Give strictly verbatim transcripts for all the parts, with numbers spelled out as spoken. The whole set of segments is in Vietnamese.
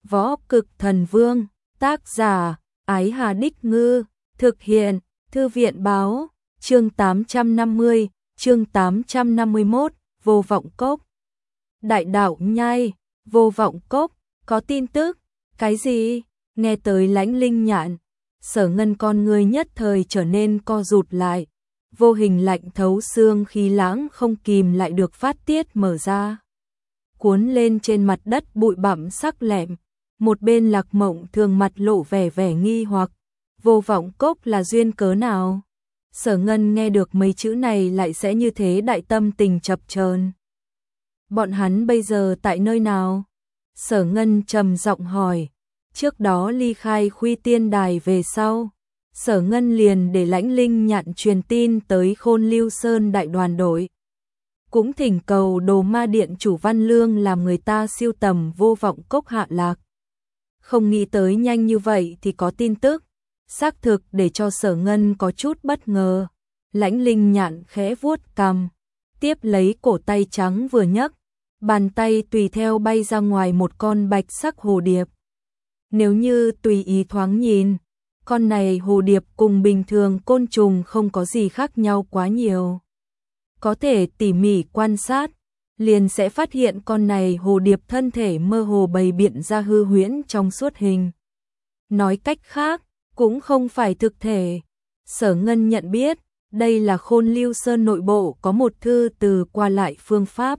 Võ Cực Thần Vương, tác giả, Ái Hà Đích Ngư, thực hiện, Thư viện báo, chương tám trăm năm mươi, chương tám trăm năm mươi mốt, Vô Vọng Cốc. Đại đạo nhai, Vô Vọng Cốc, có tin tức, cái gì? Nghe tới Lãnh Linh Nhạn, Sở Ngân con người nhất thời trở nên co rụt lại, vô hình lạnh thấu xương khí lãng không kìm lại được phát tiết mở ra. Cuốn lên trên mặt đất bụi bặm sắc lẹm, một bên Lạc Mộng Thường mặt lộ vẻ vẻ nghi hoặc, Vô Vọng Cốc là duyên cớ nào? Sở Ngân nghe được mấy chữ này lại sẽ như thế đại tâm tình chập chờn. Bọn hắn bây giờ tại nơi nào? Sở Ngân trầm giọng hỏi. Trước đó ly khai Khuy Tiên Đài về sau, Sở Ngân liền để Lãnh Linh Nhạn truyền tin tới Khôn Lưu Sơn đại đoàn đội. Cũng thỉnh cầu Đồ Ma Điện chủ Văn Lương làm người ta siêu tầm Vô Vọng Cốc hạ lạc. Không nghĩ tới nhanh như vậy thì có tin tức, xác thực để cho Sở Ngân có chút bất ngờ. Lãnh Linh Nhạn khẽ vuốt cằm, tiếp lấy cổ tay trắng vừa nhấc, bàn tay tùy theo bay ra ngoài một con bạch sắc hồ điệp. Nếu như tùy ý thoáng nhìn, con này hồ điệp cùng bình thường côn trùng không có gì khác nhau quá nhiều. Có thể tỉ mỉ quan sát, liền sẽ phát hiện con này hồ điệp thân thể mơ hồ bày biện ra hư huyễn trong suốt hình. Nói cách khác, cũng không phải thực thể. Sở Ngân nhận biết, đây là Khôn Lưu Sơn nội bộ có một thư từ qua lại phương pháp.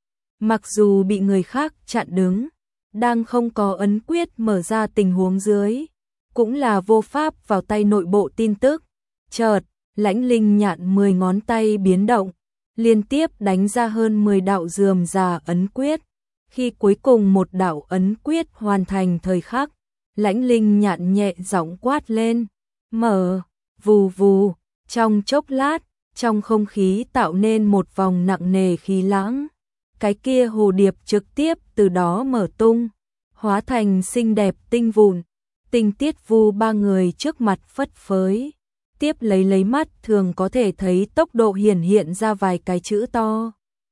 Mặc dù bị người khác chặn đứng, đang không có ấn quyết mở ra tình huống dưới, cũng là vô pháp vào tay nội bộ tin tức. Chợt, Lãnh Linh Nhạn mười ngón tay biến động, liên tiếp đánh ra hơn mười đạo rườm rà ấn quyết. Khi cuối cùng một đạo ấn quyết hoàn thành thời khắc, Lãnh Linh Nhạn nhẹ giọng quát lên, mở, vù vù, trong chốc lát, trong không khí tạo nên một vòng nặng nề khí lãng. Cái kia hồ điệp trực tiếp từ đó mở tung, hóa thành xinh đẹp tinh vụn, Tinh Tiết Vu ba người trước mặt phất phới. Tiếp lấy lấy mắt thường có thể thấy tốc độ hiển hiện ra vài cái chữ to.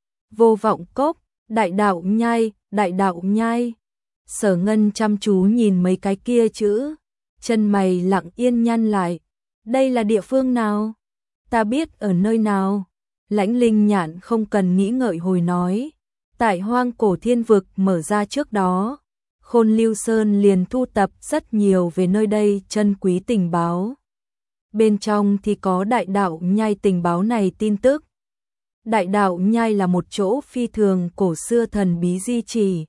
Vô Vọng Cốc, đại đạo nhai, đại đạo nhai. Sở Ngân chăm chú nhìn mấy cái kia chữ, chân mày lặng yên nhăn lại. Đây là địa phương nào? Ta biết ở nơi nào? Lãnh Linh Nhạn không cần nghĩ ngợi hồi nói. Tại Hoang Cổ Thiên Vực mở ra trước đó, Khôn Lưu Sơn liền thu tập rất nhiều về nơi đây chân quý tình báo. Bên trong thì có đại đạo nhai tình báo này tin tức. Đại đạo nhai là một chỗ phi thường cổ xưa thần bí di chỉ.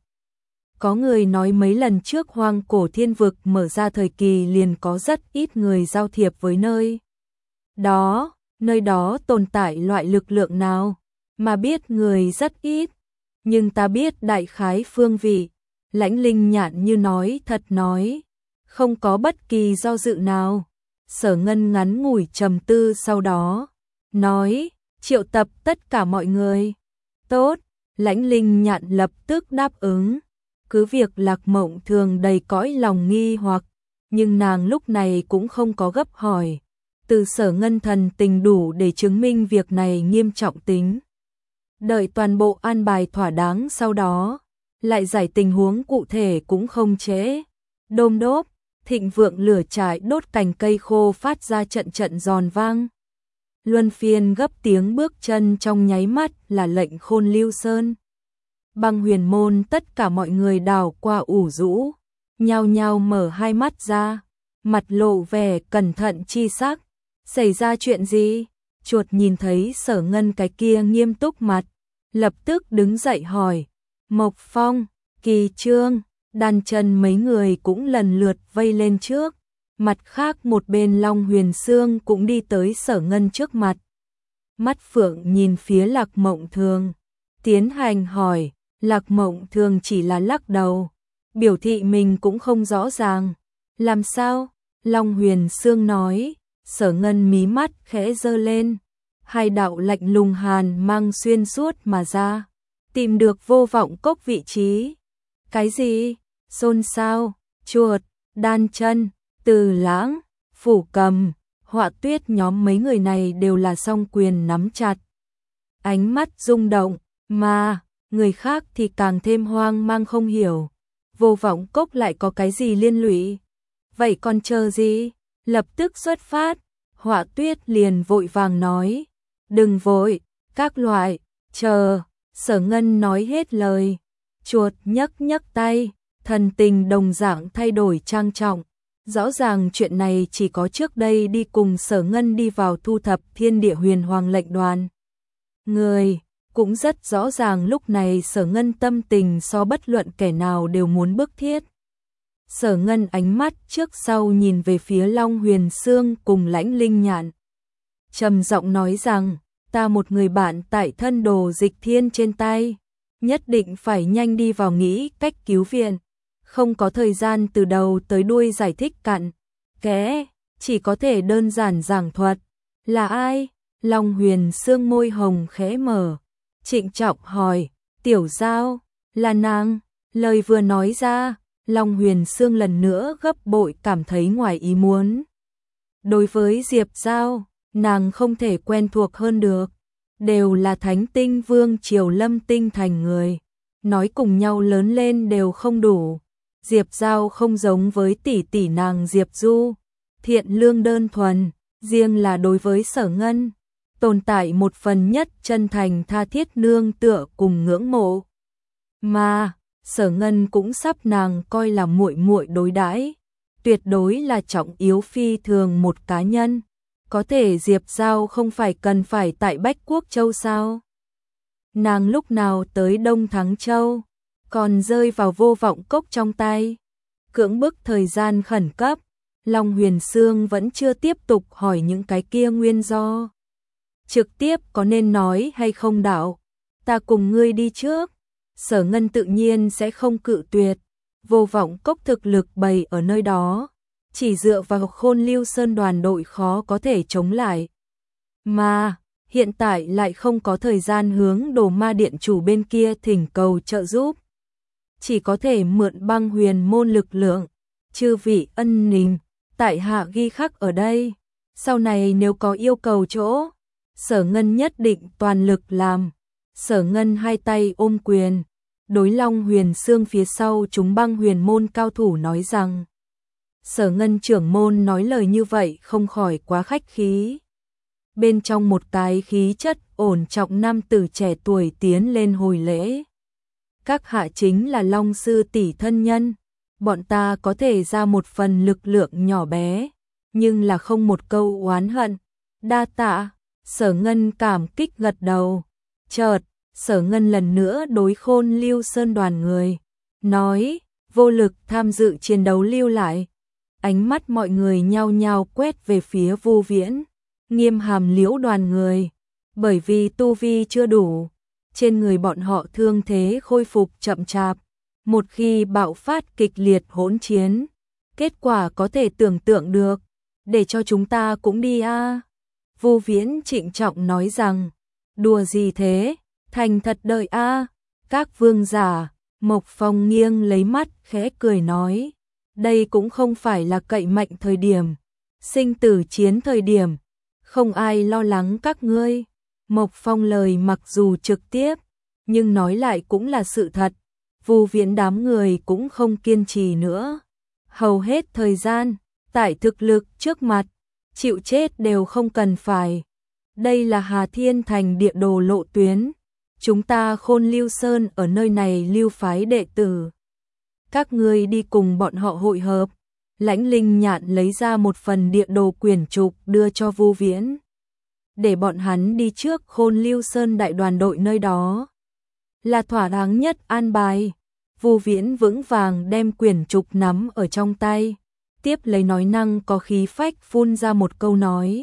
Có người nói mấy lần trước Hoang Cổ Thiên Vực mở ra thời kỳ liền có rất ít người giao thiệp với nơi đó, nơi đó tồn tại loại lực lượng nào, mà biết người rất ít. Nhưng ta biết đại khái phương vị. Lãnh Linh Nhạn như nói thật nói, không có bất kỳ do dự nào. Sở Ngân ngắn ngủi trầm tư sau đó, nói, triệu tập tất cả mọi người. Tốt, Lãnh Linh Nhạn lập tức đáp ứng. Cứ việc Lạc Mộng Thường đầy cõi lòng nghi hoặc, nhưng nàng lúc này cũng không có gấp hỏi. Từ Sở Ngân thần tình đủ để chứng minh việc này nghiêm trọng tính. Đợi toàn bộ an bài thỏa đáng sau đó, lại giải tình huống cụ thể cũng không trễ. Đôm đốp, thịnh vượng lửa trại đốt cành cây khô phát ra trận trận giòn vang. Luân phiên gấp tiếng bước chân trong nháy mắt là lệnh Khôn Lưu Sơn. Băng Huyền Môn tất cả mọi người đảo qua ủ rũ, nhao nhao mở hai mắt ra, mặt lộ vẻ cẩn thận chi sắc. Xảy ra chuyện gì? Chuột nhìn thấy Sở Ngân cái kia nghiêm túc mặt, lập tức đứng dậy hỏi. Mộc Phong, Kỳ Trương, Đan Chân mấy người cũng lần lượt vây lên trước. Mặt khác một bên Long Huyền Sương cũng đi tới Sở Ngân trước mặt. Mắt phượng nhìn phía Lạc Mộng Thường, tiến hành hỏi. Lạc Mộng Thường chỉ là lắc đầu, biểu thị mình cũng không rõ ràng. Làm sao? Long Huyền Sương nói. Sở Ngân mí mắt khẽ giơ lên, hai đạo lạnh lùng hàn mang xuyên suốt mà ra, tìm được Vô Vọng Cốc vị trí. Cái gì? Xôn xao, Chuột, Đan Chân, Từ Lãng, Phủ Cầm, Họa Tuyết nhóm mấy người này đều là song quyền nắm chặt. Ánh mắt rung động, mà người khác thì càng thêm hoang mang không hiểu. Vô Vọng Cốc lại có cái gì liên lụy? Vậy còn chờ gì? Lập tức xuất phát. Họa Tuyết liền vội vàng nói, đừng vội, các loại, chờ. Sở Ngân nói hết lời, chuột nhấc nhấc tay, thần tình đồng dạng thay đổi trang trọng. Rõ ràng chuyện này chỉ có trước đây đi cùng Sở Ngân đi vào thu thập Thiên Địa Huyền Hoàng lệnh đoàn. Người, cũng rất rõ ràng lúc này Sở Ngân tâm tình so bất luận kẻ nào đều muốn bức thiết. Sở Ngân ánh mắt trước sau nhìn về phía Long Huyền Sương cùng Lãnh Linh Nhạn. Trầm giọng nói rằng, ta một người bạn tại thân đồ dịch thiên trên tay, nhất định phải nhanh đi vào nghĩ cách cứu viện. Không có thời gian từ đầu tới đuôi giải thích cặn kẽ, chỉ có thể đơn giản giảng thuật. Là ai? Long Huyền Sương môi hồng khẽ mở, trịnh trọng hỏi, Tiểu Giao, là nàng. Lời vừa nói ra, Long Huyền Sương lần nữa gấp bội cảm thấy ngoài ý muốn. Đối với Diệp Giao, nàng không thể quen thuộc hơn được, đều là Thánh Tinh Vương triều Lâm Tinh thành người, nói cùng nhau lớn lên đều không đủ. Diệp Giao không giống với tỷ tỷ nàng Diệp Du, thiện lương đơn thuần, riêng là đối với Sở Ngân, tồn tại một phần nhất chân thành tha thiết nương tựa cùng ngưỡng mộ. Mà, Sở Ngân cũng sắp nàng coi là muội muội đối đãi, tuyệt đối là trọng yếu phi thường một cá nhân. Có thể Diệp Giao không phải cần phải tại Bách Quốc Châu sao? Nàng lúc nào tới Đông Thắng Châu, còn rơi vào Vô Vọng Cốc trong tay. Cưỡng bức thời gian khẩn cấp, Long Huyền Sương vẫn chưa tiếp tục hỏi những cái kia nguyên do. Trực tiếp có nên nói hay không đạo, ta cùng ngươi đi trước. Sở Ngân tự nhiên sẽ không cự tuyệt, Vô Vọng Cốc thực lực bày ở nơi đó, chỉ dựa vào Khôn Lưu Sơn đoàn đội khó có thể chống lại. Mà, hiện tại lại không có thời gian hướng Đồ Ma Điện chủ bên kia thỉnh cầu trợ giúp. Chỉ có thể mượn Băng Huyền môn lực lượng, chư vị ân nình, tại hạ ghi khắc ở đây. Sau này nếu có yêu cầu chỗ, Sở Ngân nhất định toàn lực làm. Sở Ngân hai tay ôm quyền, đối Long Huyền Sương phía sau chúng Băng Huyền môn cao thủ nói rằng, Sở Ngân trưởng môn nói lời như vậy không khỏi quá khách khí. Bên trong một cái khí chất ổn trọng nam tử trẻ tuổi tiến lên hồi lễ. Các hạ chính là Long sư tỷ thân nhân, bọn ta có thể ra một phần lực lượng nhỏ bé, nhưng là không một câu oán hận. Đa tạ. Sở Ngân cảm kích gật đầu. Chợt, Sở Ngân lần nữa đối Khôn Lưu Sơn đoàn người, nói, vô lực tham dự chiến đấu lưu lại. Ánh mắt mọi người nhao nhao quét về phía Vu Viễn, Nghiêm Hàm Liễu đoàn người, bởi vì tu vi chưa đủ, trên người bọn họ thương thế khôi phục chậm chạp, một khi bạo phát kịch liệt hỗn chiến, kết quả có thể tưởng tượng được, để cho chúng ta cũng đi a. À. Vu Viễn trịnh trọng nói rằng, đùa gì thế, thành thật đợi a. À. Các vương giả, Mộc Phong nghiêng lấy mắt khẽ cười nói, đây cũng không phải là cậy mạnh thời điểm, sinh tử chiến thời điểm, không ai lo lắng các ngươi. Mộc Phong lời mặc dù trực tiếp, nhưng nói lại cũng là sự thật. Vu Viễn đám người cũng không kiên trì nữa. Hầu hết thời gian, tại thực lực trước mặt, chịu chết đều không cần phải. Đây là Hà Thiên Thành địa đồ lộ tuyến. Chúng ta Khôn Lưu Sơn ở nơi này lưu phái đệ tử. Các ngươi đi cùng bọn họ hội hợp. Lãnh Linh Nhạn lấy ra một phần địa đồ quyển trục đưa cho Vu Viễn, để bọn hắn đi trước Khôn Lưu Sơn đại đoàn đội nơi đó. Là thỏa đáng nhất an bài. Vu Viễn vững vàng đem quyển trục nắm ở trong tay, tiếp lấy nói năng có khí phách phun ra một câu nói.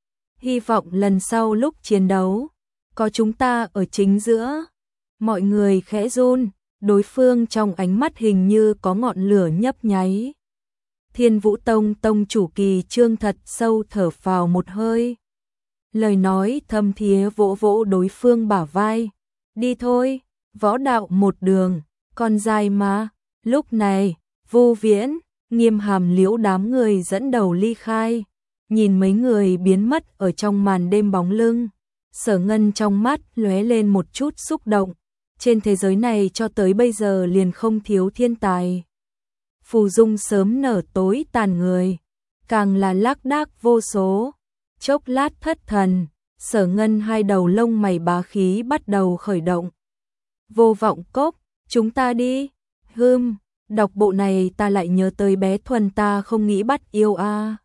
Hy vọng lần sau lúc chiến đấu, có chúng ta ở chính giữa. Mọi người khẽ run, đối phương trong ánh mắt hình như có ngọn lửa nhấp nháy. Thiên Vũ Tông tông chủ Kỳ Trương thật sâu thở phào một hơi. Lời nói thâm thía vỗ vỗ đối phương bả vai. Đi thôi, võ đạo một đường, còn dài mà. Lúc này, Vu Viễn, Nghiêm Hàm Liễu đám người dẫn đầu ly khai. Nhìn mấy người biến mất ở trong màn đêm bóng lưng, Sở Ngân trong mắt lóe lên một chút xúc động. trên thế giới này cho tới bây giờ liền không thiếu thiên tài. Phù dung sớm nở tối tàn người, càng là lác đác vô số. Chốc lát thất thần, Sở Ngân hai đầu lông mày bá khí bắt đầu khởi động. Vô vọng cốc, chúng ta đi. Hừm, đọc bộ này ta lại nhớ tới bé Thuần ta không nghĩ bắt yêu a. À.